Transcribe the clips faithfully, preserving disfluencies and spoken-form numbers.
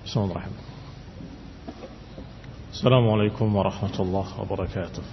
Bismillahirrahmanirrahim. Assalamualaikum warahmatullahi wabarakatuh.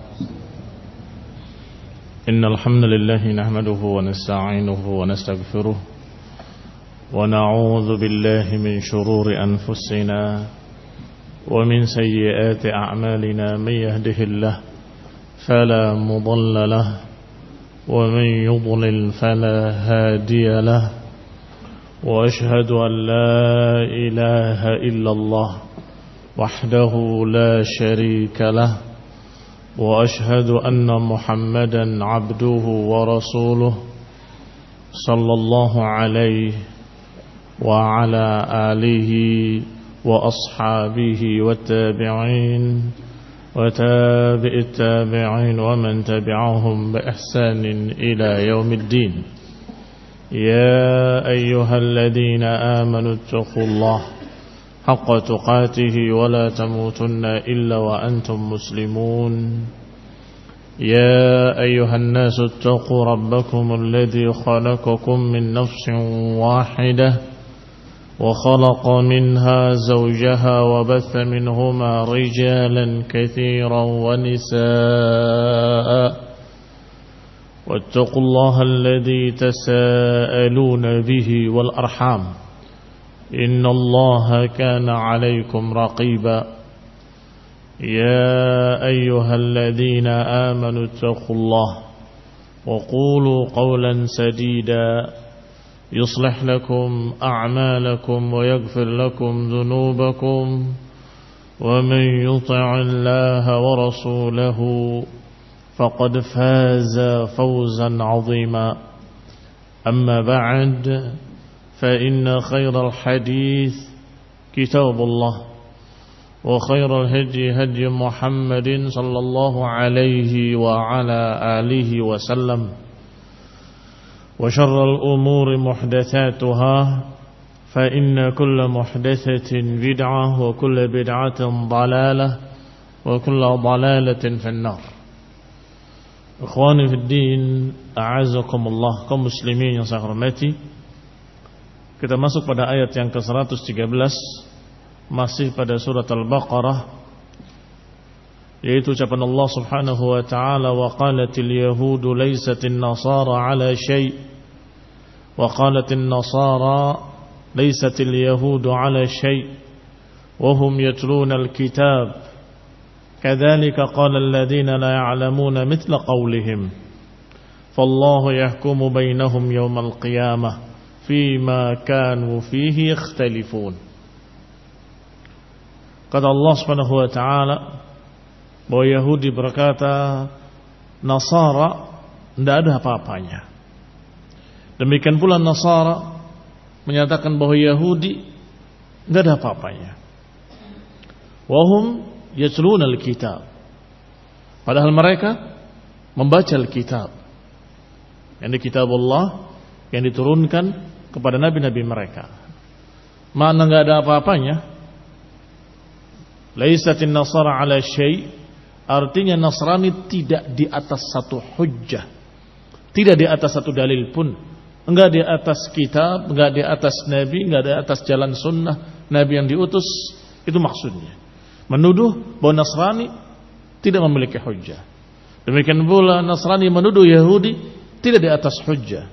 Innal hamdalillah nahmaduhu wa nasta'inuhu wa nastaghfiruh wa na'udzu billahi min shururi anfusina wa min sayyiati a'malina may yahdihillahu fala mudilla lahu wa man yudlil fala hadiya lahu. وأشهد أن لا إله إلا الله وحده لا شريك له وأشهد أن محمدا عبده ورسوله صلى الله عليه وعلى آله وأصحابه والتابعين وتابع التابعين ومن تبعهم بإحسان إلى يوم الدين. يا أيها الذين آمنوا اتقوا الله حق تقاته ولا تموتن إلا وأنتم مسلمون. يا أيها الناس اتقوا ربكم الذي خلقكم من نفس واحدة وخلق منها زوجها وبث منهما رجالا كثيرا ونساء واتقوا الله الذي تساءلون به والأرحام إن الله كان عليكم رقيبا. يا أيها الذين آمنوا اتقوا الله وقولوا قولا سديدا يصلح لكم أعمالكم ويغفر لكم ذنوبكم ومن يطع الله ورسوله فقد فاز فوزا عظيما. أما بعد فإن خير الحديث كتاب الله وخير الهدي هدي محمد صلى الله عليه وعلى آله وسلم وشر الأمور محدثاتها فإن كل محدثة بدعة وكل بدعة ضلالة وكل ضلالة في النار. Ikhwani fi din, a'azakumullah, kaum muslimin yang saya hormati. Kita masuk pada ayat yang ke seratus tiga belas, masih pada surat Al-Baqarah, yaitu ucapan Allah Subhanahu wa ta'ala, wa qalatil yahudu laysatin nasara ala syai' wa qalatin nasara laysatil yahudu ala syai' wa hum yatluna al-kitab كذلك قال الذين لا يعلمون مثل قولهم فالله يحكم بينهم يوم القيامة فيما كانوا فيه يختلفون. Kata Allah Subhanahu wa taala bahwa Yahudi berkata Nasara tidak ada apa-apanya. Demikian pula Nasara menyatakan bahwa Yahudi tidak ada apa-apanya. Wahum yatluna al-kitab, padahal mereka membaca al-kitab, yang di kitab Allah yang diturunkan kepada nabi-nabi mereka. Mana enggak ada apa-apanya. Laisatin nasara ala syai', artinya Nasrani tidak di atas satu hujjah, tidak di atas satu dalil pun, enggak di atas kitab, enggak di atas nabi, enggak di atas jalan sunnah nabi yang diutus. Itu maksudnya, menuduh bahwa Nasrani tidak memiliki hujjah. Demikian pula Nasrani menuduh Yahudi tidak di atas hujjah.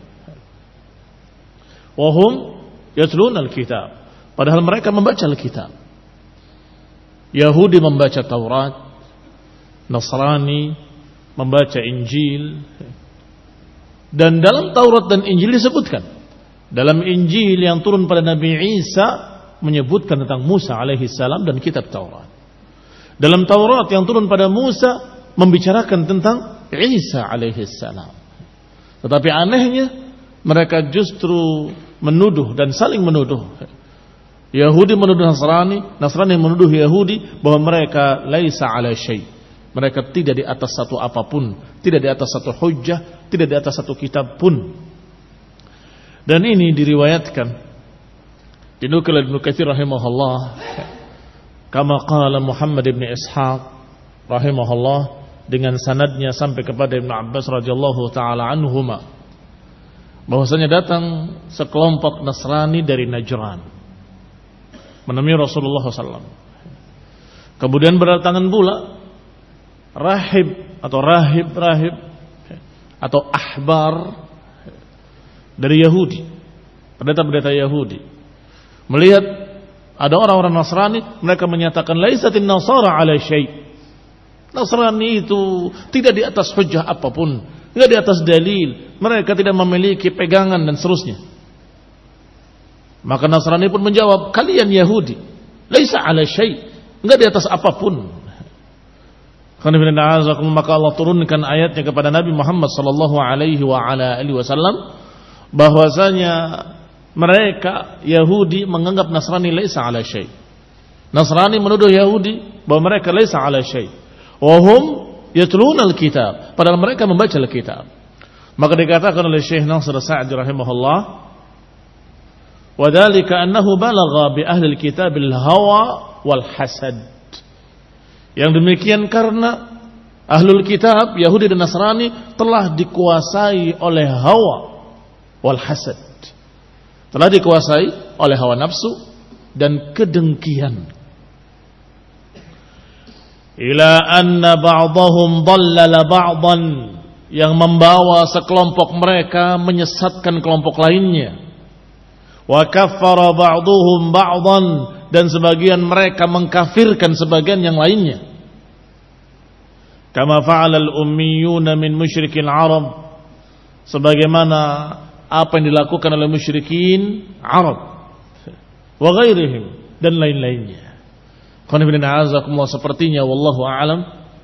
Wahum yatluna al-kitab, padahal mereka membaca al-kitab. Yahudi membaca Taurat, Nasrani membaca Injil. Dan dalam Taurat dan Injil disebutkan, dalam Injil yang turun pada Nabi Isa menyebutkan tentang Musa alaihi salam dan kitab Taurat. Dalam Taurat yang turun pada Musa membicarakan tentang Isa alaihi salam. Tetapi anehnya mereka justru menuduh dan saling menuduh. Yahudi menuduh Nasrani, Nasrani menuduh Yahudi bahwa mereka laisa ala syai'. Mereka tidak di atas satu apapun, tidak di atas satu hujjah, tidak di atas satu kitab pun. Dan ini diriwayatkan dinukil Ibnu Katsir rahimahullah, kama qala Muhammad ibn Ishaq rahimahullah, dengan sanadnya sampai kepada Ibnu Abbas radhiyallahu taala anhuma, bahwasanya datang sekelompok Nasrani dari Najran menemui Rasulullah shallallahu alaihi wasallam. Kemudian berdatangan pula rahib atau rahib-rahib atau ahbar dari Yahudi, pendeta-pendeta Yahudi. Melihat ada orang-orang Nasrani, mereka menyatakan laisatin nasara ala syai'. Nasrani itu tidak di atas hujjah apapun, tidak di atas dalil, mereka tidak memiliki pegangan dan seterusnya. Maka Nasrani pun menjawab, kalian Yahudi laisa ala syai', enggak di atas apapun. Maka Allah turunkan ayatnya kepada Nabi Muhammad sallallahu alaihi wa ala alihi wasallam bahwasanya mereka Yahudi menganggap Nasrani laisa ala syai'. Nasrani menuduh Yahudi bahwa mereka laisa ala syai'. Wa hum yatluna al-kitab, padahal mereka membaca al-kitab. Maka dikatakan oleh Syekh Nasir Sa'di rahimahullah, wa dzalika annahu balagha bi ahli al-kitab al-hawa wal hasad. Yang demikian karena ahlul kitab Yahudi dan Nasrani telah dikuasai oleh hawa wal hasad, telah dikuasai oleh hawa nafsu dan kedengkian. Ila anna ba'dahum dhallala ba'dan, yang membawa sekelompok mereka menyesatkan kelompok lainnya. Wa kaffara ba'duhum ba'dan, dan sebagian mereka mengkafirkan sebagian yang lainnya. Kama fa'ala al-ummiyuna min musyrikil Arab, sebagaimana apa yang dilakukan oleh musyrikin Arab wa ghairihim dan lain-lainnya. Sepertinya wallahu a'lam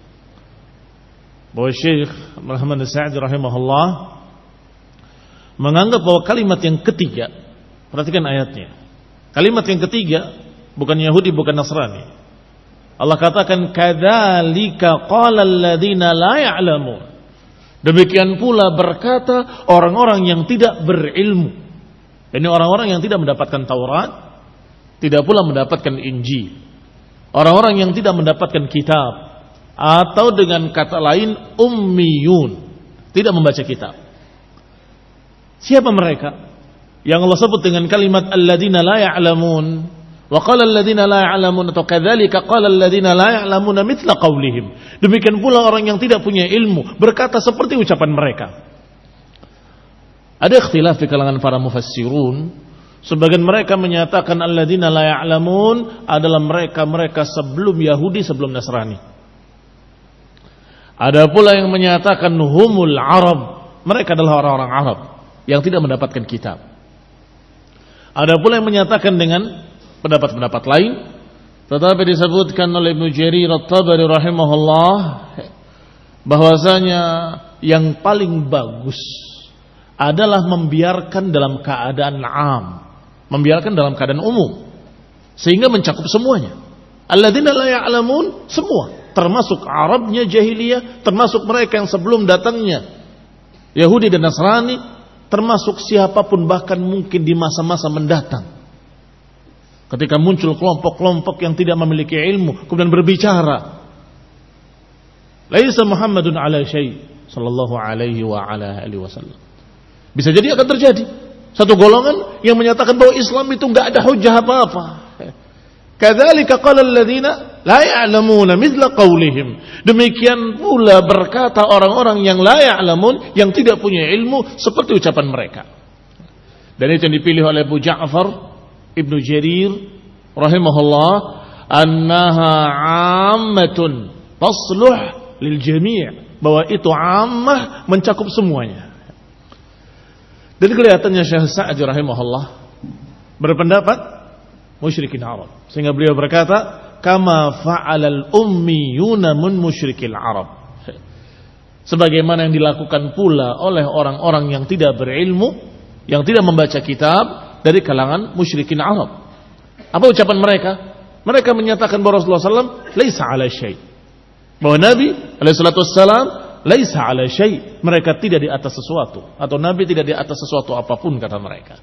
bahwa Syekh Muhammad Sa'di rahimahullah menganggap bahwa kalimat yang ketiga, perhatikan ayatnya, kalimat yang ketiga bukan Yahudi, bukan Nasrani. Allah katakan kadzalika qala alladziina la ya'lamun, demikian pula berkata orang-orang yang tidak berilmu. Ini orang-orang yang tidak mendapatkan Taurat, tidak pula mendapatkan Injil, orang-orang yang tidak mendapatkan kitab, atau dengan kata lain ummiyun, tidak membaca kitab. Siapa mereka yang Allah sebut dengan kalimat alladzina la ya'lamun? Wa qala alladzina la ya'lamun, atau kadzalika qala alladzina la ya'lamuna mithla qaulihim. Demikian pula orang yang tidak punya ilmu berkata seperti ucapan mereka. Ada ikhtilaf di kalangan para mufassirun. Sebagian mereka menyatakan alladzina la ya'lamun adalah mereka-mereka sebelum Yahudi, sebelum Nasrani. Ada pula yang menyatakan humul Arab, mereka adalah orang-orang Arab yang tidak mendapatkan kitab. Ada pula yang menyatakan dengan pendapat-pendapat lain, tetapi disebutkan oleh Ibnu Jarir At-Tabari rahimahullah bahwasanya yang paling bagus adalah membiarkan dalam keadaan am, membiarkan dalam keadaan umum, sehingga mencakup semuanya. Alladzina la ya'lamun, semua, termasuk Arabnya jahiliyah, termasuk mereka yang sebelum datangnya Yahudi dan Nasrani, termasuk siapapun bahkan mungkin di masa-masa mendatang. Ketika muncul kelompok-kelompok yang tidak memiliki ilmu kemudian berbicara, laisa Muhammadun ala syai' sallallahu alaihi wa ala alihi wasallam. Bisa jadi akan terjadi satu golongan yang menyatakan bahwa Islam itu enggak ada hujjah apa-apa. Kadzalika qala alladziina la ya'lamuna mithla qaulihim. Demikian pula berkata orang-orang yang la ya'lamun, yang tidak punya ilmu, seperti ucapan mereka. Dan itu yang dipilih oleh Abu Ja'far Ibnu Jarir rahimahullah, annaha 'ammatun tasluh lil jami', bahwa itu ammah, mencakup semuanya. Dan kelihatannya Syekh Sa'di rahimahullah berpendapat musyrikin Arab, sehingga beliau berkata kama fa'alal ummiyuna min musyrikil Arab, sebagaimana yang dilakukan pula oleh orang-orang yang tidak berilmu, yang tidak membaca kitab dari kalangan musyrikin Arab. Apa ucapan mereka? Mereka menyatakan bahwa Rasulullah sallallahu alaihi wasallam laisa ala syai', bahwa Nabi alaihi salatu wassalam laisa ala syai', mereka tidak di atas sesuatu, atau Nabi tidak di atas sesuatu apapun, kata mereka.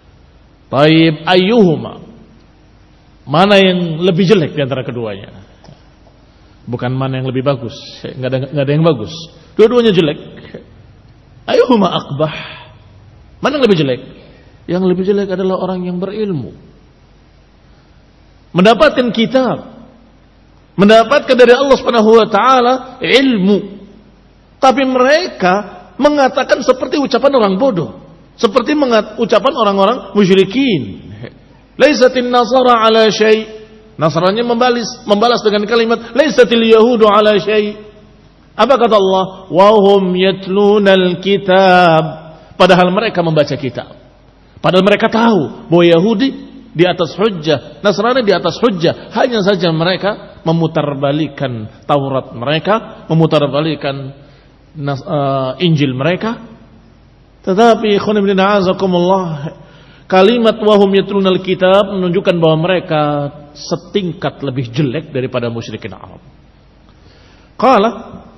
Taib ayyuhuma, mana yang lebih jelek di antara keduanya? Bukan mana yang lebih bagus, enggak ada enggak ada yang bagus. Dua-duanya jelek. Ayyuhuma aqbah, mana yang lebih jelek? Yang lebih jelek adalah orang yang berilmu. mendapatkan kitab, mendapatkan dari Allah Subhanahu wa taala ilmu. Tapi mereka mengatakan seperti ucapan orang bodoh, seperti mengat, ucapan orang-orang musyrikin. Laisatin nasara ala syai'. Nasrani membalas membalas dengan kalimat laisatil yahudu ala syai'. Apa kata Allah? Wa hum yatlunal kitab. Padahal mereka membaca kitab. Padahal mereka tahu bahwa Yahudi di atas hujjah, Nasrani di atas hujjah. Hanya saja mereka memutarbalikan Taurat mereka, memutarbalikan uh, Injil mereka. Tetapi ikhwan fillah a'azakumullah, kalimat wahum yatlunal kitab menunjukkan bahwa mereka setingkat lebih jelek daripada musyrikin Arab. Qala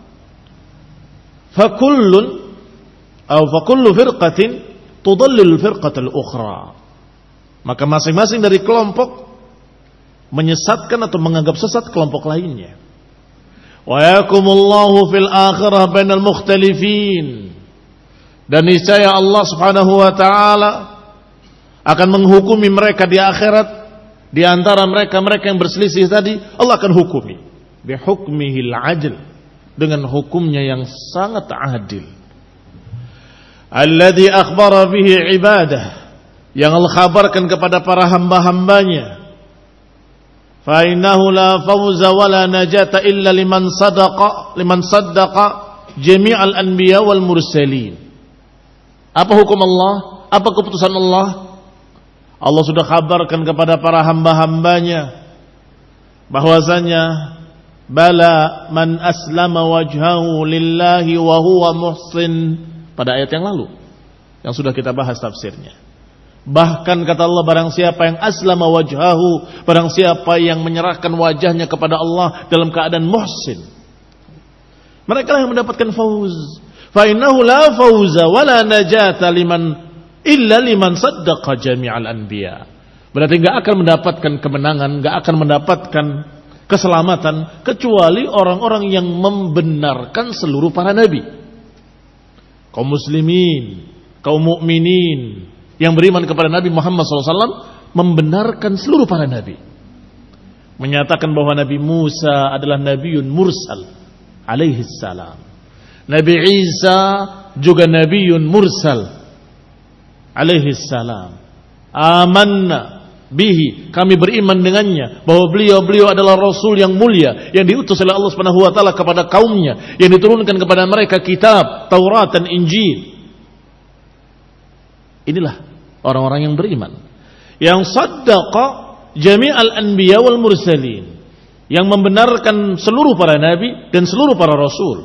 fakullun atau fakullu firqatin tudallil firqatal ukhra. Maka masing-masing dari kelompok menyesatkan atau menganggap sesat kelompok lainnya. Wa yakumullahu fil akhirah bainal mukhtalifin. Dan niscaya Allah Subhanahu wa taala akan menghukumi mereka di akhirat di antara mereka-mereka yang berselisih tadi. Allah akan hukumi bi hukmihil adl, dengan hukumnya yang sangat adil. Alladzi akhbara bihi ibadah, yang Allah kabarkan kepada para hamba-hambanya. Fa innahu la fawza wala najata illa liman sadaqa liman saddaqa jami'al anbiya wal mursalin. Apa hukum Allah? Apa keputusan Allah? Allah sudah kabarkan kepada para hamba-hambanya bahwasanya bala man aslama wajhahu lillahi wa huwa muhsin, pada ayat yang lalu yang sudah kita bahas tafsirnya. Bahkan kata Allah, barang siapa yang aslama wajhahu, barang siapa yang menyerahkan wajahnya kepada Allah dalam keadaan muhsin, mereka lah yang mendapatkan fauz. Fa innahu la fauza wala najata liman illa liman saddaqa jami'al anbiya. Berarti enggak akan mendapatkan kemenangan, enggak akan mendapatkan keselamatan kecuali orang-orang yang membenarkan seluruh para nabi. Kaum muslimin, kaum mukminin yang beriman kepada Nabi Muhammad shallallahu alaihi wasallam membenarkan seluruh para nabi, menyatakan bahwa Nabi Musa adalah nabiun mursal alaihi salam, Nabi Isa juga nabiun mursal alaihi salam. Amanna bihi, kami beriman dengannya bahwa beliau-beliau adalah rasul yang mulia yang diutus oleh Allah Subhanahu wa taala kepada kaumnya, yang diturunkan kepada mereka kitab Taurat dan Injil. Inilah orang-orang yang beriman, yang saddaqa jami'al anbiya wal mursalin, yang membenarkan seluruh para nabi dan seluruh para rasul.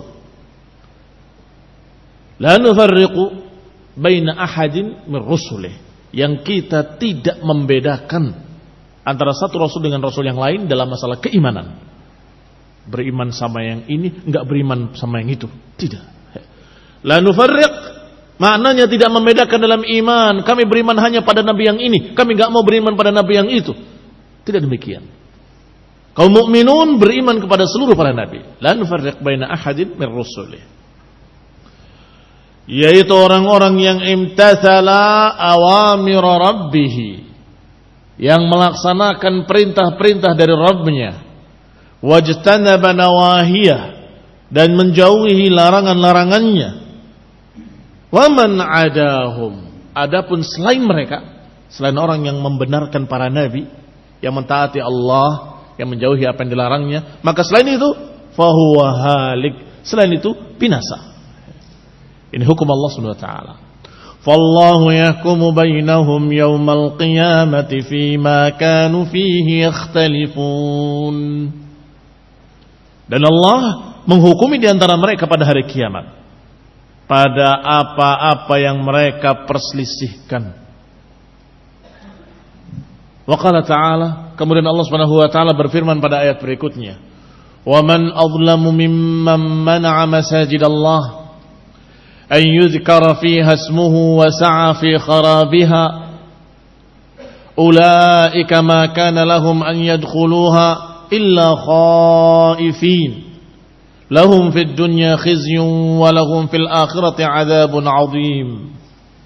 La nufarriqu baina ahadin min rusulih, yang kita tidak membedakan antara satu rasul dengan rasul yang lain dalam masalah keimanan. Beriman sama yang ini, enggak beriman sama yang itu. Tidak. La nufarriq, maknanya tidak membedakan dalam iman. Kami beriman hanya pada nabi yang ini, kami enggak mau beriman pada nabi yang itu. Tidak demikian. Kaum mukminun beriman kepada seluruh para nabi. La nufarriq baina ahadin min rusulih, yaitu orang-orang yang imtathala awamir rabbih, yang melaksanakan perintah-perintah dari Rabbnya, wajtanaba nawahiyah, dan menjauhi larangan-larangannya. Wa man adahum, adapun selain mereka, selain orang yang membenarkan para nabi, yang mentaati Allah, yang menjauhi apa yang dilarangnya, maka selain itu fahuwa halik, selain itu binasa. Ini hukum Allah Subhanahu wa taala. Fallahu yahkumu bainahum yaumal qiyamati fima kanu fihi yakhtalifun. Dan Allah menghukumi di antara mereka pada hari kiamat pada apa-apa yang mereka perselisihkan. Wa qala ta'ala, kemudian Allah Subhanahu wa taala berfirman pada ayat berikutnya, "Wa man adlamu mimman mana'a masajidallah an yuzkara fiha ismuhu wa sa'a fi kharabiha ulaika ma kana lahum an yadkhuluha illa khaifin lahum fid dunya khizyun wa lahum fil akhirati 'adzabun 'adzim."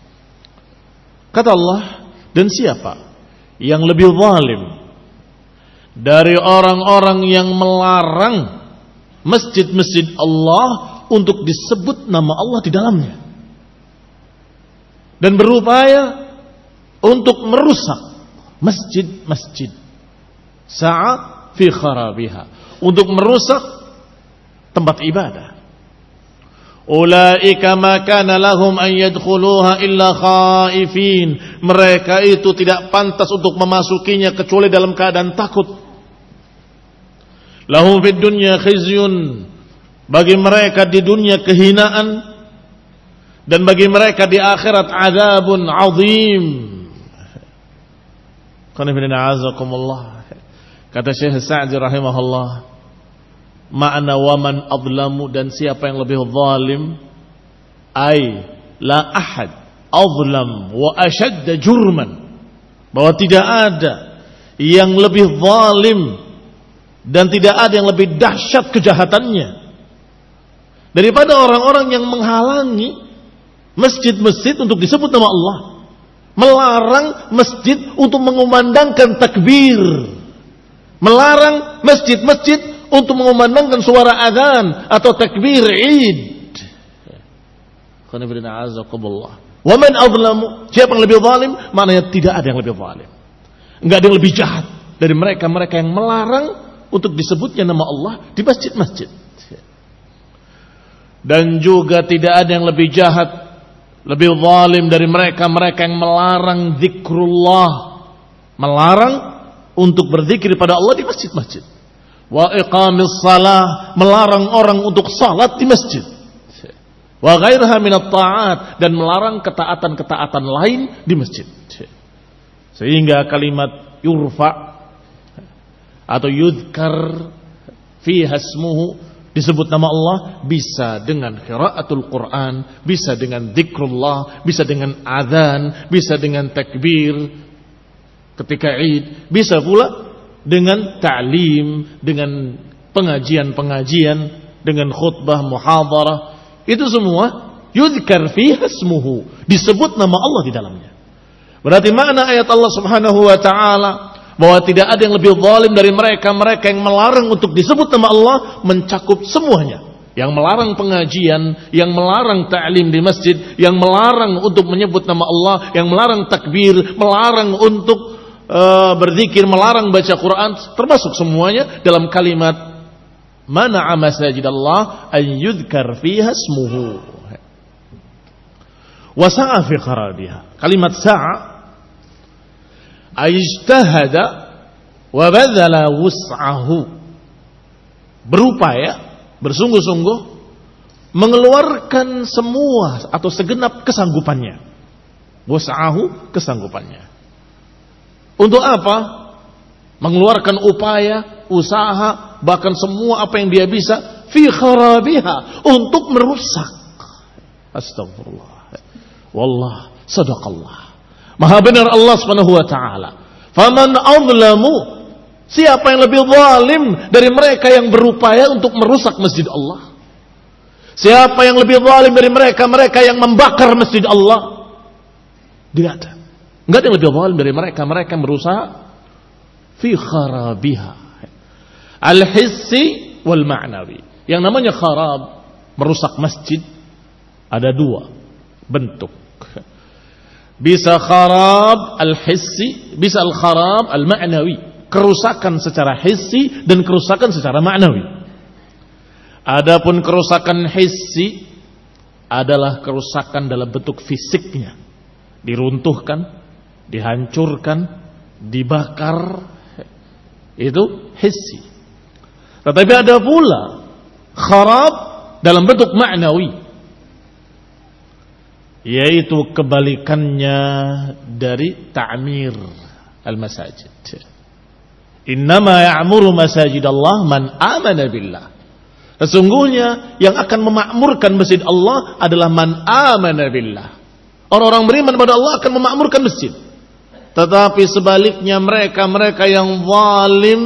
Kata Allah, dan siapa yang lebih zalim dari orang-orang yang melarang masjid-masjid Allah untuk disebut nama Allah di dalamnya, dan berupaya untuk merusak masjid-masjid, sa'a fi kharabiha, untuk merusak tempat ibadah. Ulaika ma kana lahum an yadkhuluha illa khaifin. Mereka itu tidak pantas untuk memasukinya kecuali dalam keadaan takut. Lahum fid dunya khizyun. Bagi mereka di dunia kehinaan, dan bagi mereka di akhirat azabun azim. Kata Syekh Sa'di rahimahullah, makna waman adlamu, dan siapa yang lebih zalim, ay la ahad azlam wa ashadda jurman, bahwa tidak ada yang lebih zalim dan tidak ada yang lebih dahsyat kejahatannya daripada orang-orang yang menghalangi masjid-masjid untuk disebut nama Allah, melarang masjid untuk mengumandangkan takbir, melarang masjid-masjid untuk mengumandangkan suara azan atau takbir Id. Wa man azlamu, siapa yang lebih zalim? Maknanya tidak ada yang lebih zalim, enggak ada yang lebih jahat dari mereka-mereka yang melarang untuk disebutnya nama Allah di masjid-masjid. Dan juga tidak ada yang lebih jahat, lebih zalim dari mereka-mereka yang melarang zikrullah, melarang untuk berzikir pada Allah di masjid-masjid. Wa iqamis salah, melarang orang untuk salat di masjid. Wa ghairaha minat ta'at, dan melarang ketaatan-ketaatan lain di masjid. Sehingga kalimat yurfa atau yudhkar fiha ismuhu, disebut nama Allah, bisa dengan qiraatul Quran, bisa dengan zikrullah, bisa dengan azan, bisa dengan takbir ketika Id, bisa pula dengan ta'lim, dengan pengajian-pengajian, dengan khutbah, muhadharah. Itu semua yuzkar fiha ismuhu, disebut nama Allah di dalamnya. Berarti makna ayat Allah Subhanahu wa taala bahwa tidak ada yang lebih zalim dari mereka-mereka yang melarang untuk disebut nama Allah, mencakup semuanya. Yang melarang pengajian, yang melarang ta'lim di masjid, yang melarang untuk menyebut nama Allah, yang melarang takbir, melarang untuk uh, berzikir, melarang baca Quran, termasuk semuanya dalam kalimat mana'a masajidallah an yudhkar fiha ismuhu wa sa'a fi kharabiha. Kalimat sa'a ijtahada wa badzala wus'ahu, berupaya, bersungguh-sungguh mengeluarkan semua atau segenap kesanggupannya. Wus'ahu, kesanggupannya. Untuk apa? Mengeluarkan upaya, usaha, bahkan semua apa yang dia bisa fi kharabiha, untuk merusak. Astagfirullah. Wallah, sadaqallah. Maha benar Allah Subhanahu wa taala. Faman azlamu, siapa yang lebih zalim dari mereka yang berupaya untuk merusak masjid Allah? Siapa yang lebih zalim dari mereka-mereka yang membakar masjid Allah? Tidak ada. Enggak ada yang lebih zalim dari mereka-mereka yang berusaha fi kharabiha. Al-hissi wal ma'nawi. Yang namanya kharab, merusak masjid, ada dua bentuk. Bisa kharab al-hissi, bisa al-kharab al-ma'nawi, kerusakan secara hissi dan kerusakan secara ma'nawi. Adapun kerusakan hissi adalah kerusakan dalam bentuk fisiknya, diruntuhkan, dihancurkan, dibakar, itu hissi. Tetapi ada pula kharab dalam bentuk ma'nawi, yaitu kebalikannya dari ta'mir al-masajid. Innama ya'muru masajidallah man amana billah. Sesungguhnya yang akan memakmurkan masjid Allah adalah man amana billah. Orang-orang beriman kepada Allah akan memakmurkan masjid. Tetapi sebaliknya mereka-mereka yang zalim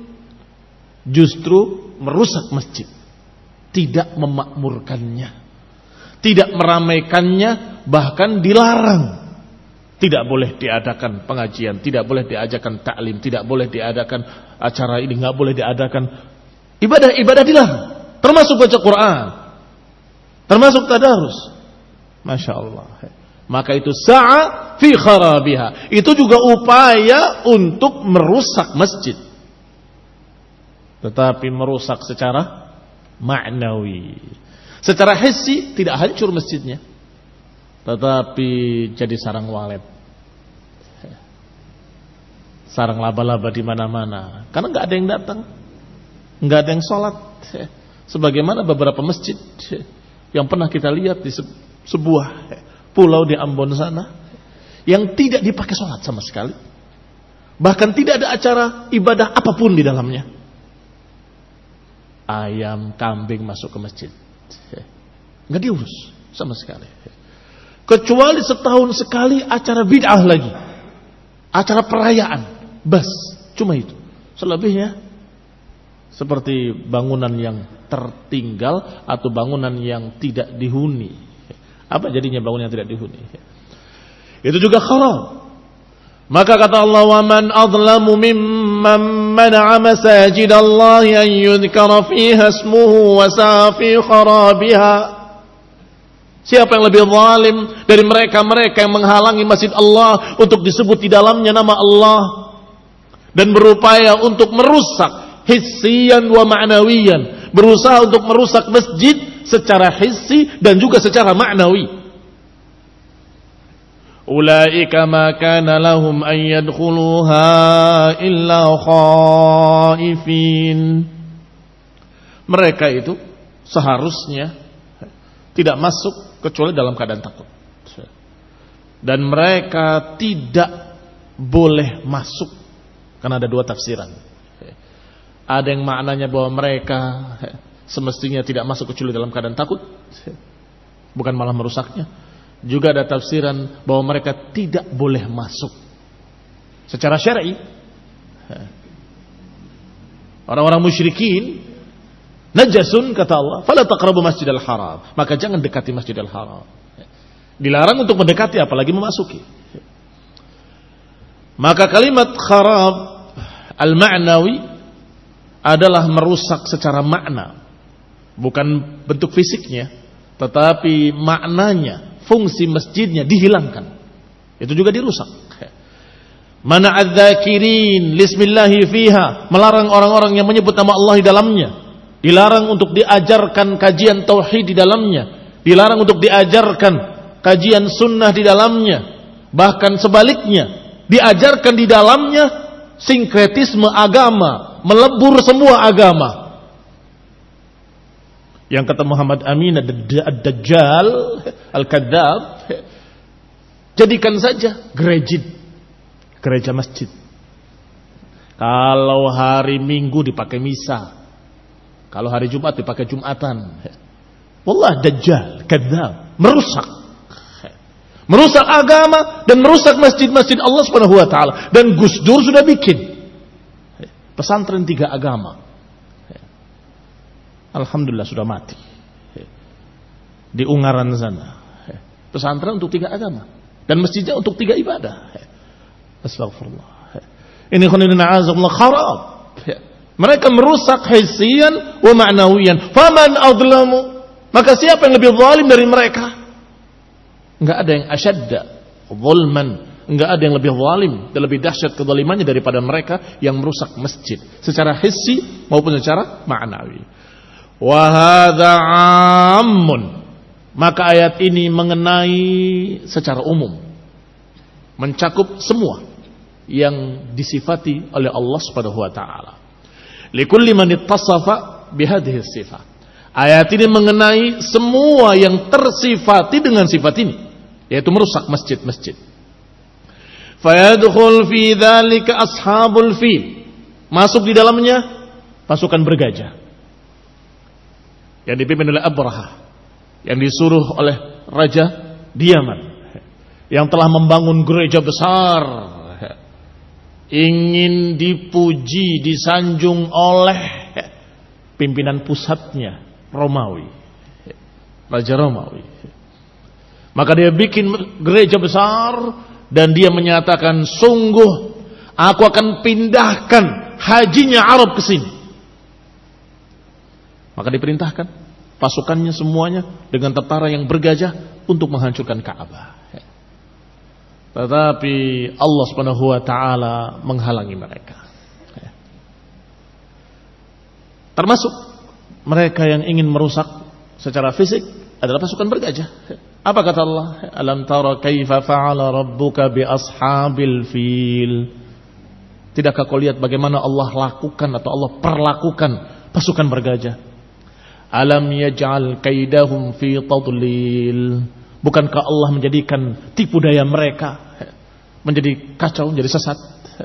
justru merusak masjid, tidak memakmurkannya, tidak meramaikannya, bahkan dilarang, Tidak boleh diadakan pengajian, tidak boleh diadakan taklim, tidak boleh diadakan acara ini, nggak boleh diadakan ibadah-ibadah dilarang, termasuk baca Quran, termasuk tadarus. Masya Allah. Maka itu sa'a fi kharabiha. Itu juga upaya untuk merusak masjid. Tetapi merusak secara ma'nawi. Secara hissi tidak hancur masjidnya, tetapi jadi sarang walet, sarang laba-laba di mana-mana. Karena nggak ada yang datang, nggak ada yang sholat. Sebagaimana beberapa masjid yang pernah kita lihat di sebuah pulau di Ambon sana, yang tidak dipakai sholat sama sekali, bahkan tidak ada acara ibadah apapun di dalamnya. Ayam, kambing masuk ke masjid, nggak diurus sama sekali. Kecuali setahun sekali acara bid'ah lagi, acara perayaan, bas, cuma itu. Selebihnya seperti bangunan yang tertinggal atau bangunan yang tidak dihuni. Apa jadinya bangunan yang tidak dihuni? Itu juga kharab. Maka kata Allah, "Wa man adlamu mimman mana'a masajidallahi an yudhkara fiha ismuhu wa sa'a fi kharabiha." Siapa yang lebih zalim dari mereka-mereka yang menghalangi masjid Allah untuk disebut di dalamnya nama Allah dan berupaya untuk merusak hissiyan wa ma'nawiyan, berusaha untuk merusak masjid secara hissi dan juga secara ma'nawi. Ulaika ma kana lahum an yadkhuluha illa khaifin. Mereka itu seharusnya tidak masuk kecuali dalam keadaan takut. Dan mereka tidak boleh masuk karena ada dua tafsiran. Ada yang maknanya bahwa mereka semestinya tidak masuk kecuali dalam keadaan takut, bukan malah merusaknya. Juga ada tafsiran bahwa mereka tidak boleh masuk secara syar'i. Orang-orang musyrikin najasun, kata Allah, fala taqrabu masjidal haram, maka jangan dekati masjidal haram. Dilarang untuk mendekati apalagi memasuki. Maka kalimat kharab al-ma'nawi adalah merusak secara makna, bukan bentuk fisiknya, tetapi maknanya, fungsi masjidnya dihilangkan. Itu juga dirusak. Mana adz-dzakirin lismillahi fiha, melarang orang-orang yang menyebut nama Allah di dalamnya. Dilarang untuk diajarkan kajian tauhid di dalamnya, dilarang untuk diajarkan kajian sunnah di dalamnya, bahkan sebaliknya diajarkan di dalamnya sinkretisme agama, melebur semua agama. Yang kata Muhammad Amin ad-Dajjal al-Kadzdzab, jadikan saja gereja gereja masjid. Kalau hari Minggu dipakai misa, kalau hari Jumat dipakai Jumatan. Wallah, Dajjal, Kadzdzab, merusak. Merusak agama dan merusak masjid-masjid Allah Subhanahu wa taala. Dan Gus Dur sudah bikin pesantren tiga agama. Alhamdulillah sudah mati. Di Ungaran sana. Pesantren untuk tiga agama dan masjidnya untuk tiga ibadah. Astagfirullah. Ini khonina a'azakumullah kharab. Mereka merusak hissiyan wa ma'nawiyan. Faman adlamu, maka siapa yang lebih zalim dari mereka? Enggak ada yang asyadda zulman, enggak ada yang lebih zalim dan lebih dahsyat kezalimannya daripada mereka yang merusak masjid secara hissi maupun secara ma'nawi. Wa hadza 'ammun, maka ayat ini mengenai secara umum, mencakup semua yang disifati oleh Allah Subhanahu wa taala. Likulli man ittasafa bihadhihi sifat. Ayat ini mengenai semua yang tersifati dengan sifat ini, yaitu merusak masjid-masjid. Fayadkhul fi dzalika ashabul fil. Masuk di dalamnya pasukan bergajah yang dipimpin oleh Abraha, yang disuruh oleh raja di Yaman, yang telah membangun gereja besar, ingin dipuji, disanjung oleh pimpinan pusatnya, Romawi, Raja Romawi. Maka dia bikin gereja besar dan dia menyatakan, sungguh aku akan pindahkan hajinya Arab ke sini. Maka diperintahkan pasukannya semuanya dengan tentara yang bergajah untuk menghancurkan Ka'bah. Tetapi Allah Subhanahu wa taala menghalangi mereka. Termasuk mereka yang ingin merusak secara fisik adalah pasukan bergajah. Apa kata Allah? Alam tara kaifa fa'ala rabbuka bi ashabil fil. Tidakkah kau lihat bagaimana Allah lakukan atau Allah perlakukan pasukan bergajah? Alam yaj'al kaidahum fi tadlil. Bukankah Allah menjadikan tipu daya mereka menjadi kacau, menjadi sesat?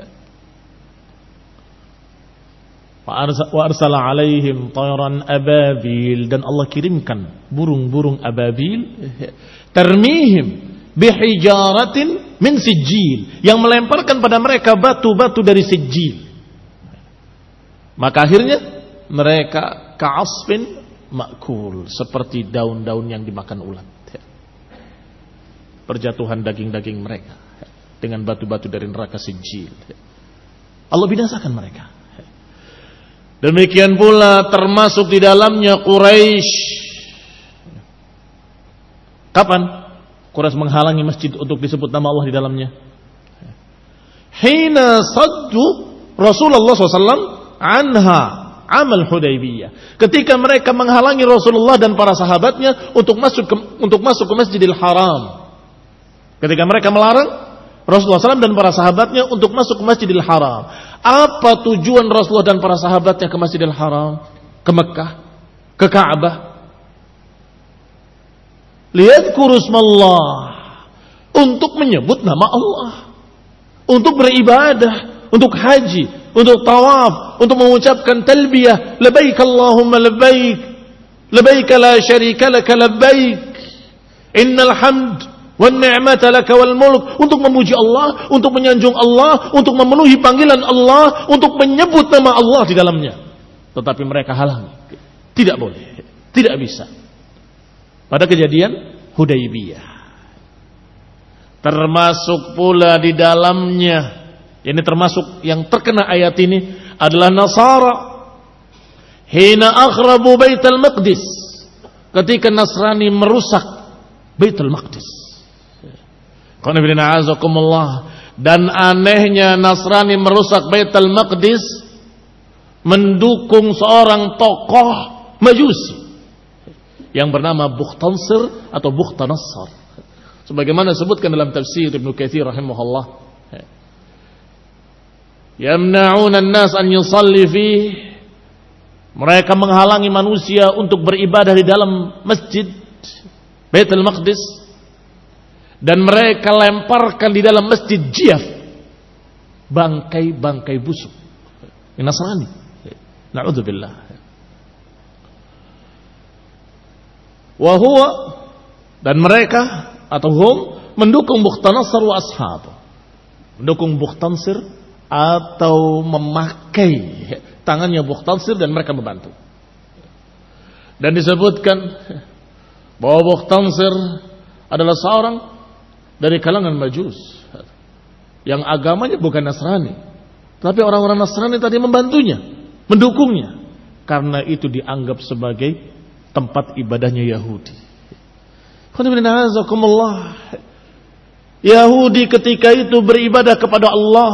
Wa arsala alaihim tayran ababil, dan Allah kirimkan burung-burung ababil tarmihim bihijaratin min sijil, yang melemparkan pada mereka batu-batu dari sijil. Maka akhirnya mereka ka'asfin ma'kul, seperti daun-daun yang dimakan ulat. Perjatuhan daging-daging mereka dengan batu-batu dari neraka sijil. Allah binasakan mereka. Demikian pula termasuk di dalamnya Quraisy. Kapan Quraisy menghalangi masjid untuk disebut nama Allah di dalamnya? Hina saddu Rasulullah shallallahu alaihi wasallam anha amal Hudaybiyah. Ketika mereka menghalangi Rasulullah dan para sahabatnya untuk masuk ke, untuk masuk ke Masjidil Haram. Ketika mereka melarang Rasulullah shallallahu alaihi wasallam dan para sahabatnya untuk masuk ke Masjidil Haram. Apa tujuan Rasulullah dan para sahabatnya ke Masjidil Haram? Ke Mekah? Ke Ka'bah? Liyadhkuru ismallah, untuk menyebut nama Allah, untuk beribadah, untuk haji, untuk tawaf, untuk mengucapkan talbiyah, labbaik Allahumma labbaik, labbaik la syarika laka labbaik, innal hamd wan ni'mata laka wal mulk, untuk memuji Allah, untuk menyanjung Allah, untuk memenuhi panggilan Allah, untuk menyebut nama Allah di dalamnya. Tetapi mereka halangi. Tidak boleh, tidak bisa. Pada kejadian Hudaybiyah. Termasuk pula di dalamnya, ini termasuk yang terkena ayat ini adalah Nasara. Hina akhrabu Baitul Maqdis, ketika Nasrani merusak Baitul Maqdis. Dan anehnya Nasrani merusak Baitul Maqdis mendukung seorang tokoh Majusi yang bernama Bukhtansir atau Bukhtanassar, sebagaimana disebutkan dalam tafsir Ibnu Katsir rahimahullah. Yamna'una an-nas an yusalli fihi, mereka menghalangi manusia untuk beribadah di dalam masjid Baitul Maqdis, dan mereka lemparkan di dalam masjid Jiyaf bangkai-bangkai busuk. Ini Nasrani. Na'udzubillah. Wa huwa, dan mereka atau hum mendukung Bukhtanassar wa ashab, mendukung Bukhtansir atau memakai tangannya Bukhtansir dan mereka membantu. Dan disebutkan bahwa Bukhtansir adalah seorang dari kalangan Majus yang agamanya bukan Nasrani, tapi orang-orang Nasrani tadi membantunya, mendukungnya, karena itu dianggap sebagai tempat ibadahnya Yahudi. Yahudi ketika itu beribadah kepada Allah,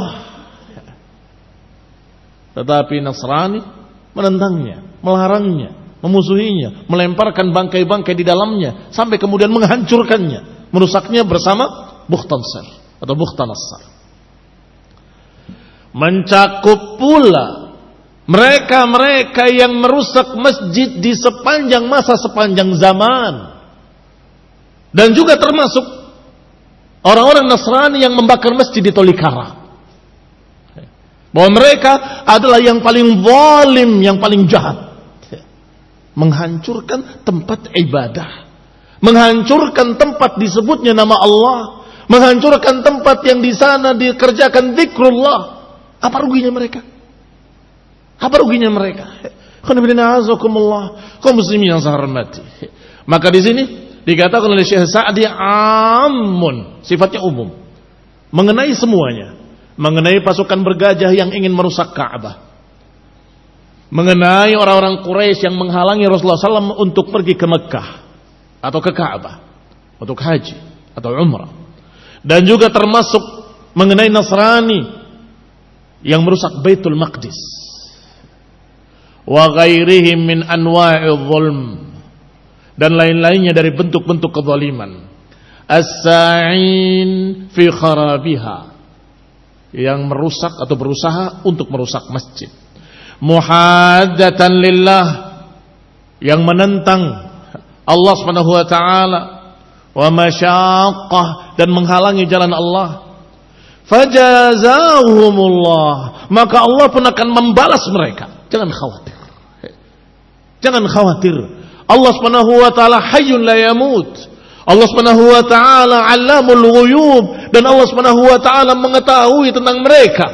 tetapi Nasrani menentangnya, melarangnya, memusuhinya, melemparkan bangkai-bangkai di dalamnya, sampai kemudian menghancurkannya, merusaknya bersama Bukhtansir atau Bukhtanassar. Mencakup pula mereka-mereka yang merusak masjid di sepanjang masa, sepanjang zaman. Dan juga termasuk orang-orang Nasrani yang membakar masjid di Tolikara. Bahwa mereka adalah yang paling zalim, yang paling jahat. Menghancurkan tempat ibadah, menghancurkan tempat disebutnya nama Allah, menghancurkan tempat yang di sana dikerjakan zikrullah. Apa ruginya mereka? Apa ruginya mereka? Kaum muslimin yang saya hormati. Maka di sini dikatakan oleh Syekh Sa'di amun, sifatnya umum. mengenai semuanya, mengenai pasukan bergajah yang ingin merusak Ka'bah, mengenai orang-orang Quraisy yang menghalangi Rasulullah shallallahu alaihi wasallam untuk pergi ke Mekah atau ke Ka'bah untuk haji atau umrah, dan juga termasuk mengenai Nasrani yang merusak Baitul Maqdis wa ghairihim min anwa'idh zulm, dan lain-lainnya dari bentuk-bentuk kezaliman, as-sa'in fi kharabiha, yang merusak atau berusaha untuk merusak masjid, muhaddatan lillah, yang menentang Allah Subhanahu wa taala, wa masyaqqah, dan menghalangi jalan Allah. Fajazahumullah, maka Allah pun akan membalas mereka. Jangan khawatir. Jangan khawatir. Allah Subhanahu wa taala hayyun la yamut. Allah Subhanahu wa taala Allamul ghuyub, dan Allah Subhanahu wa taala mengetahui tentang mereka.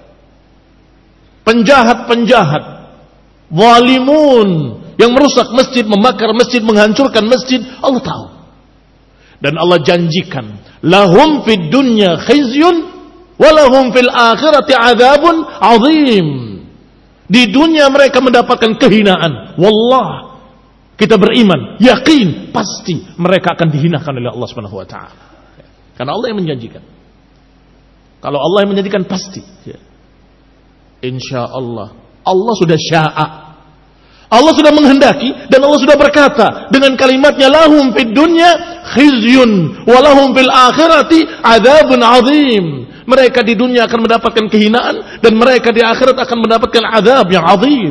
Penjahat-penjahat, zalimun yang merusak masjid, membakar masjid, menghancurkan masjid, Allah tahu. Dan Allah janjikan, lahum fid dunya khizyun wa lahum fil akhirati adzabun azim. Di dunia mereka mendapatkan kehinaan. Wallah, kita beriman, yakin, pasti mereka akan dihinakan oleh Allah Subhanahu wa taala. Karena Allah yang menjanjikan. Kalau Allah yang menjanjikan, pasti. Ya. Insya Allah. Allah sudah sya'a. Allah sudah menghendaki, dan Allah sudah berkata dengan kalimatnya, lahum fid dunya khizyun wa lahum fil akhirati adzabun azim. Mereka di dunia akan mendapatkan kehinaan, dan mereka di akhirat akan mendapatkan azab yang azim.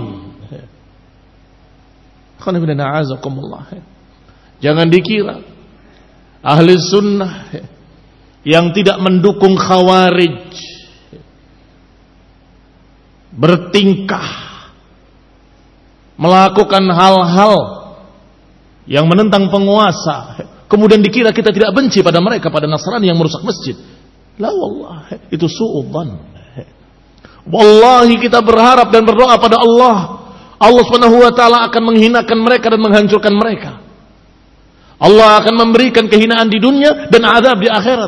Jangan dikira ahli sunnah yang tidak mendukung khawarij bertingkah melakukan hal-hal yang menentang penguasa, kemudian dikira kita tidak benci pada mereka, pada Nasrani yang merusak masjid. La wallah, itu su'udzan. Wallahi kita berharap dan berdoa pada Allah, Allah Subhanahu wa taala akan menghinakan mereka dan menghancurkan mereka. Allah akan memberikan kehinaan di dunia dan azab di akhirat.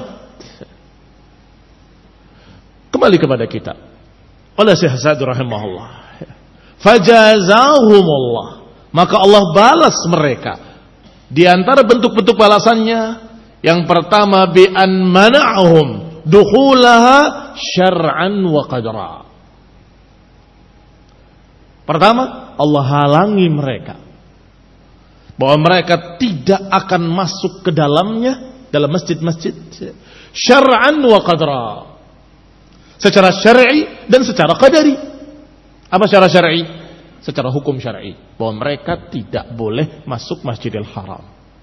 Kembali kepada kita. Qala Syekh Sa'd rahimahullah, fajazahumullah, maka Allah balas mereka. Di antara bentuk-bentuk balasannya, yang pertama, bi an mana'ahum dukhulaha syar'an wa qadra. Pertama, Allah halangi mereka, bahwa mereka tidak akan masuk ke dalamnya, dalam masjid-masjid, syar'an wa qadra, secara syar'i dan secara qadari. Apa secara syar'i? Secara hukum syar'i, bahwa mereka tidak boleh masuk Masjidil Haram.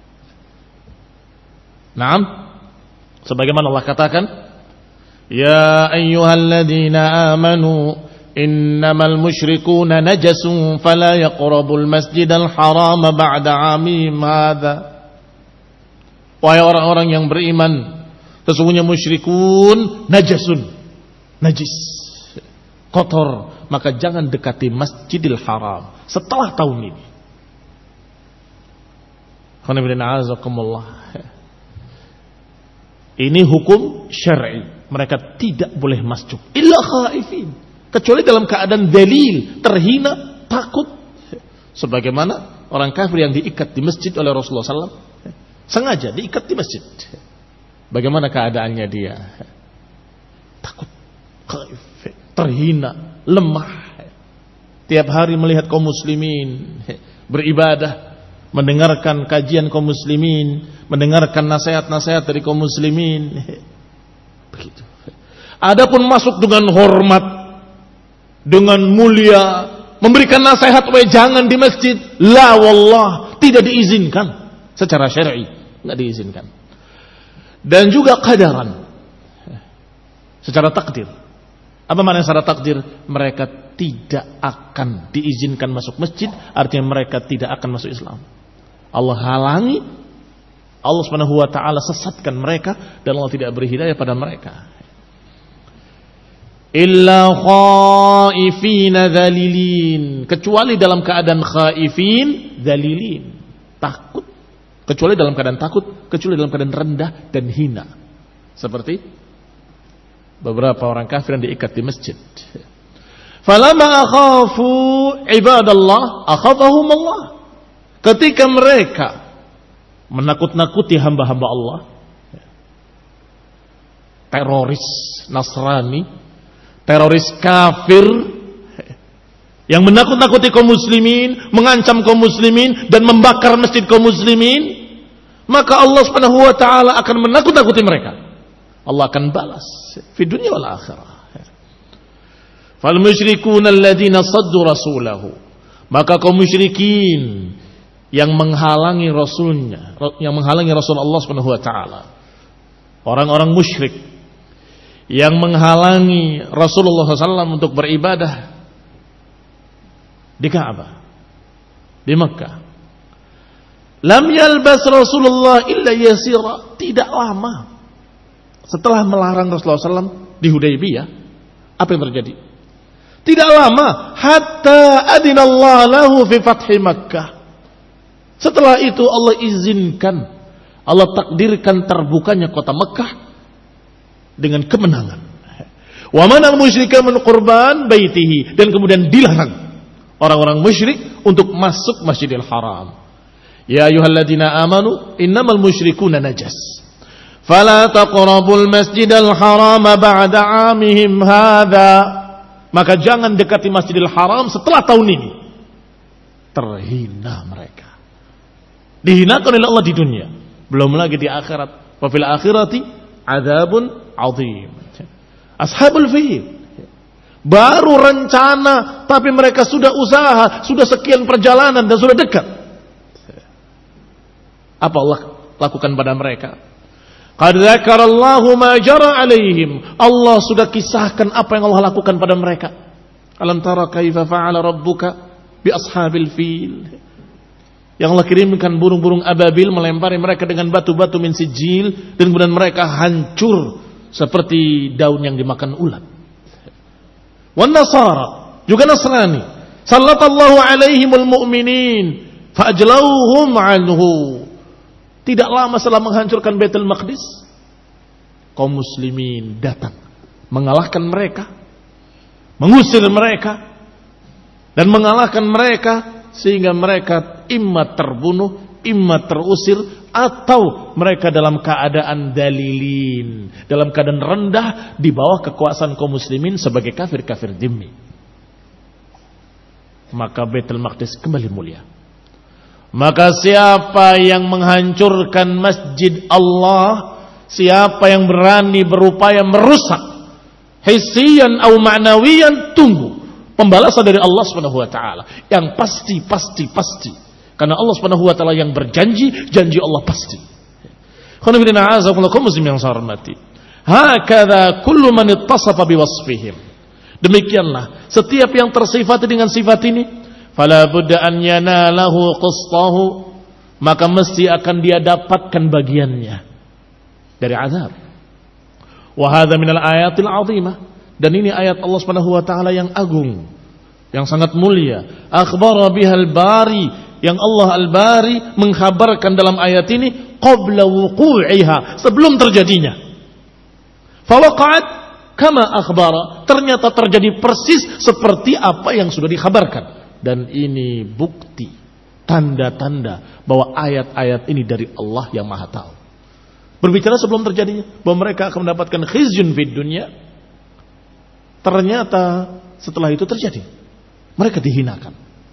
Naam, sebagaimana Allah katakan, ya ayyuhalladzina amanu innamal musyrikuuna najasun fala yaqrabul masjidal haram ba'da 'amihim hadza. Wahai orang-orang yang beriman, sesungguhnya musyrikun najasun, najis, kotor, maka jangan dekati Masjidil Haram setelah tahun ini. Ini hukum syar'i. Mereka tidak boleh masuk illa khaifin, kecuali dalam keadaan dalil, terhina, takut. Sebagaimana orang kafir yang diikat di masjid oleh Rasulullah sallallahu alaihi wasallam, sengaja diikat di masjid. Bagaimana keadaannya dia? Takut, khaif, terhina, lemah. Tiap hari melihat kaum muslimin beribadah, mendengarkan kajian kaum muslimin, mendengarkan nasihat-nasihat dari kaum muslimin. Begitu. Adapun masuk dengan hormat, dengan mulia, memberikan nasihat, "Weh, jangan di masjid." La wallah, tidak diizinkan secara syar'i, enggak diizinkan. Dan juga qadaran, secara takdir. Apa makna secara takdir? Mereka tidak akan diizinkan masuk masjid, artinya mereka tidak akan masuk Islam. Allah halangi, Allah Subhanahu wa taala sesatkan mereka, dan Allah tidak beri hidayah pada mereka. Illa khaifina dzalilin, kecuali dalam keadaan khaifin dzalilin, takut, kecuali dalam keadaan takut, kecuali dalam keadaan rendah dan hina. Seperti beberapa orang kafir yang diikat di masjid. Falamma akhafu ibadallah akhafahum Allah. Ketika mereka menakut-nakuti hamba-hamba Allah, teroris Nasrani, teroris kafir yang menakut-nakuti kaum muslimin, mengancam kaum muslimin dan membakar masjid kaum muslimin, maka Allah Subhanahu wa taala akan menakut-nakuti mereka. Allah akan balas di dunia wal akhirah. Fal musyrikuuna alladziina saddu rasulahu, maka kaum musyrikin yang menghalangi rasulnya, yang menghalangi Rasul Allah Subhanahu wa taala, orang-orang musyrik yang menghalangi Rasulullah shallallahu alaihi wasallam untuk beribadah di Ka'bah, di Makkah. Lam yalbas Rasulullah illa yasira, tidak lama setelah melarang Rasulullah shallallahu alaihi wasallam di Hudaybiyah, apa yang terjadi? Tidak lama, hatta adinallahu lahu fi fathi Makkah. Setelah itu Allah izinkan, Allah takdirkan terbukanya kota Mekah dengan kemenangan. Wa manal musyrika min qurban baitihi, dan kemudian dilarang orang-orang musyrik untuk masuk Masjidil Haram. Ya ayyuhalladzina amanu innamal musyrikuuna najas fala taqrabul Masjidal Haram ba'da 'amihim hadza. Maka jangan dekati Masjidil Haram setelah tahun ini. Terhina mereka, dihinakan oleh Allah di dunia, belum lagi di akhirat. Wa fil akhirati adzabun adzim. Ashabul fil baru rencana, tapi mereka sudah usaha, sudah sekian perjalanan dan sudah dekat. Apa Allah lakukan pada mereka? Qad dzakarallahu ma jara alaihim. Allah sudah kisahkan apa yang Allah lakukan pada mereka. Alam tara kaifa fa'ala rabbuka bi ashabil fil. Yang Allah kirimkan burung-burung ababil melempari mereka dengan batu-batu min sijil, dan kemudian mereka hancur seperti daun yang dimakan ulat. Wan nasara, juga Nasrani, sallallahu alaihimul mu'minin fa'ajlauhum anhu. Tidak lama setelah menghancurkan Baitul Maqdis, kaum muslimin datang mengalahkan mereka, mengusir mereka dan mengalahkan mereka, sehingga mereka imma terbunuh, imma terusir, atau mereka dalam keadaan dalilin, dalam keadaan rendah di bawah kekuasaan kaum muslimin sebagai kafir-kafir dhimmi. Maka Baitul Maqdis kembali mulia. Maka siapa yang menghancurkan masjid Allah, siapa yang berani berupaya merusak hissiyan atau ma'nawiyan, tunggu pembalasan dari Allah Subhanahu wa taala yang pasti pasti pasti. Karena Allah Subhanahu wa taala yang berjanji, janji Allah pasti. Khonafidina azakumullah muslim yang saya hormati. Hakadha kullu man ittasafa biwasfihim. Demikianlah setiap yang tersifati dengan sifat ini, fala budda an yanalahu qistahu, maka mesti akan dia dapatkan bagiannya dari azab. Wa hadza minal ayatil azimah, dan ini ayat Allah Subhanahu wa taala yang agung, yang sangat mulia. Akhbara bihal bari, yang Allah al-Bari mengkhabarkan dalam ayat ini qabla wuqu'iha, sebelum terjadinya. Fawaqa'at kama akhbara, ternyata terjadi persis seperti apa yang sudah dikhabarkan. Dan ini bukti, tanda-tanda bahwa ayat-ayat ini dari Allah yang Maha Tahu. Berbicara sebelum terjadinya bahwa mereka akan mendapatkan khizyun fid dunya, ternyata setelah itu terjadi, mereka dihinakan.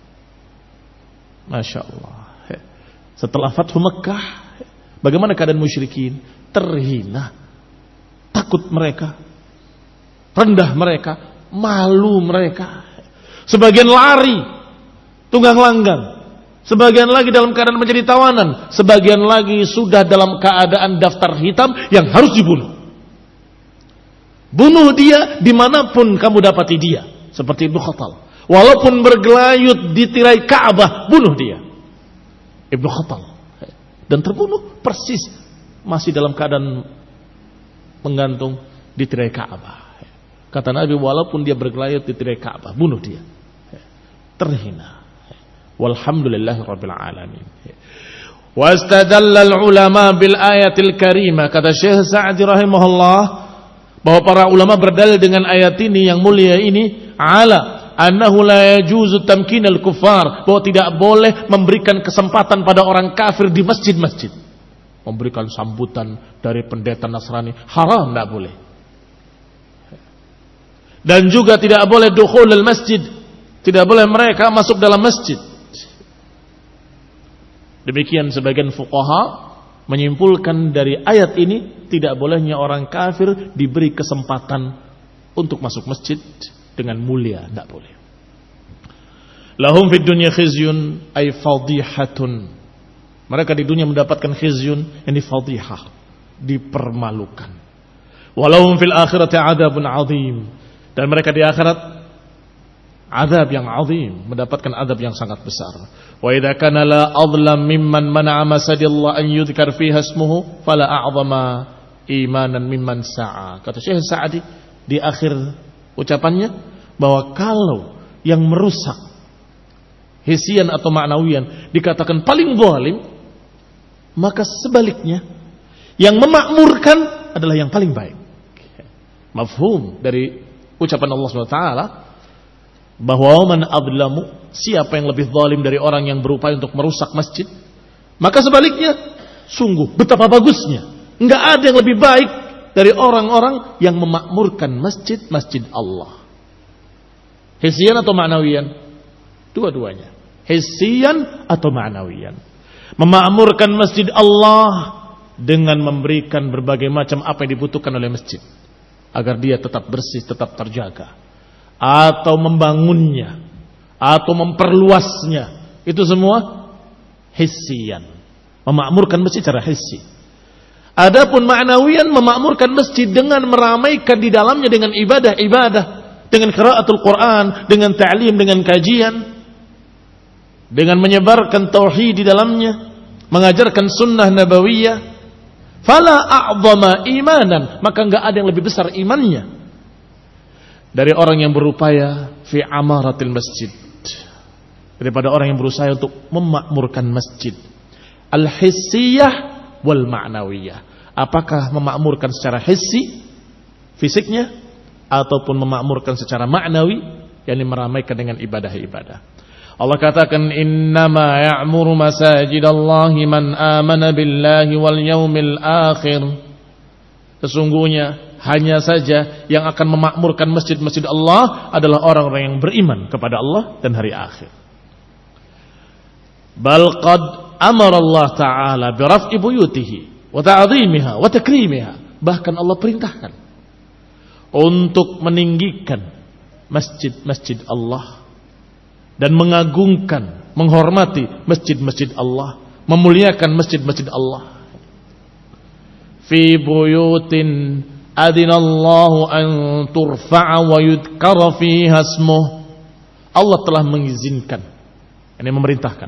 Masya Allah. Setelah Fathu Mekah, bagaimana keadaan musyrikin? Terhina, takut mereka, rendah mereka, malu mereka. Sebagian lari, tunggang langgang, sebagian lagi dalam keadaan menjadi tawanan, sebagian lagi sudah dalam keadaan daftar hitam yang harus dibunuh. Bunuh dia dimanapun kamu dapati dia, seperti Ibnu Khattal. Walaupun bergelayut di tirai Ka'bah, bunuh dia, Ibnu Khattal, dan terbunuh persis masih dalam keadaan menggantung di tirai Ka'bah. Kata Nabi, walaupun dia bergelayut di tirai Ka'bah, bunuh dia. Terhina. Walhamdulillahirabbil alamin. Wastadallal ulama bil ayatil karimah. Kata Syekh Sa'di rahimahullah, bahwa para ulama berdalil dengan ayat ini yang mulia ini ala annahu la yajuzu tamkinal kuffar, bahwa tidak boleh memberikan kesempatan pada orang kafir di masjid-masjid. Memberikan sambutan dari pendeta Nasrani haram, tidak boleh. Dan juga tidak boleh dukhulul masjid, tidak boleh mereka masuk dalam masjid. Demikian sebagian fuqaha menyimpulkan dari ayat ini tidak bolehnya orang kafir diberi kesempatan untuk masuk masjid dengan mulia, tidak boleh. Lahum fid dunya khizyun ay fadhihatun. Mereka di dunia mendapatkan khizyun, ini fadhihah, dipermalukan. Walahum fil akhirati adzabun adzim. Dan mereka di akhirat azab yang azim, mendapatkan azab yang sangat besar. Wa idza kana la adlam mimman mana'a masajidallah an yudhkar fiha ismuhu fala a'zama imanan mimman sa'a. Kata Syekh Sa'di di akhir ucapannya bahwa kalau yang merusak hisian atau ma'nawiyan dikatakan paling zalim, maka sebaliknya yang memakmurkan adalah yang paling baik. Mafhum dari ucapan Allah subhanahu wa taala bahwa man adlamu, siapa yang lebih zalim dari orang yang berupaya untuk merusak masjid. Maka sebaliknya, sungguh betapa bagusnya, enggak ada yang lebih baik dari orang-orang yang memakmurkan masjid-masjid Allah. Hisian atau ma'nawiyan? Dua-duanya. Hisian atau ma'nawiyan. Memakmurkan masjid Allah dengan memberikan berbagai macam apa yang dibutuhkan oleh masjid agar dia tetap bersih, tetap terjaga, atau membangunnya, atau memperluasnya, itu semua hissiyan, memakmurkan masjid secara hissi. Adapun ma'nawiyan, memakmurkan masjid dengan meramaikan di dalamnya dengan ibadah-ibadah, dengan qiraatul Quran, dengan ta'lim, dengan kajian, dengan menyebarkan tauhid di dalamnya, mengajarkan sunnah nabawiyah. Fala a'zama imanan, maka enggak ada yang lebih besar imannya dari orang yang berupaya fi amaratil masjid, daripada orang yang berusaha untuk memakmurkan masjid. Al-hissiyah wal ma'nawiyah. Apakah memakmurkan secara hissi, fisiknya, ataupun memakmurkan secara ma'nawi, yakni meramaikan dengan ibadah-ibadah. Allah katakan innama ya'muru masajidallahi man amana billahi wal yaumil akhir. Sesungguhnya hanya saja yang akan memakmurkan masjid-masjid Allah adalah orang-orang yang beriman kepada Allah dan hari akhir. Bal qad amara Allah Ta'ala bi raf'i buyutihi wa ta'dhimiha wa takrimiha. Bahkan Allah perintahkan untuk meninggikan masjid-masjid Allah dan mengagungkan, menghormati masjid-masjid Allah, memuliakan masjid-masjid Allah. Fi buyutin adinallahu an turfa'a wa yudhkara fiha ismuh. Allah telah mengizinkan, ini memerintahkan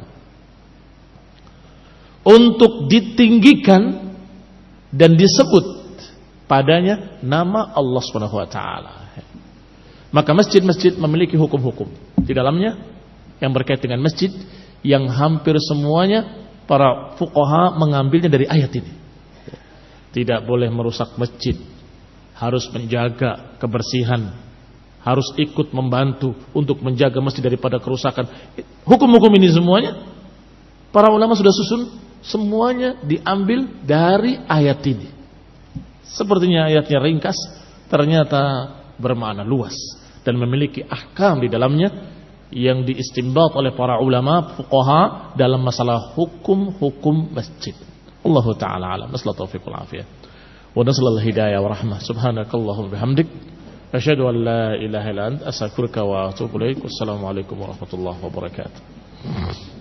untuk ditinggikan dan disebut padanya nama Allah Subhanahu wa taala. Maka masjid-masjid memiliki hukum-hukum di dalamnya yang berkait dengan masjid, yang hampir semuanya para fuqaha mengambilnya dari ayat ini. Tidak boleh merusak masjid, harus menjaga kebersihan, harus ikut membantu untuk menjaga masjid daripada kerusakan. Hukum-hukum ini semuanya para ulama sudah susun, semuanya diambil dari ayat ini. Sepertinya ayatnya ringkas, ternyata bermakna luas dan memiliki ahkam di dalamnya yang diistinbat oleh para ulama fuqaha dalam masalah hukum-hukum masjid. Allah taala alam. Nasallahu taufiq wal afiyah. Wa nasallahu hidayah wa rahmah. Subhanakallahumma bihamdik asyhadu an la ilaha illa anta astaghfiruka wa atubu ilaik. Wassalamu alaikum warahmatullahi wabarakatuh.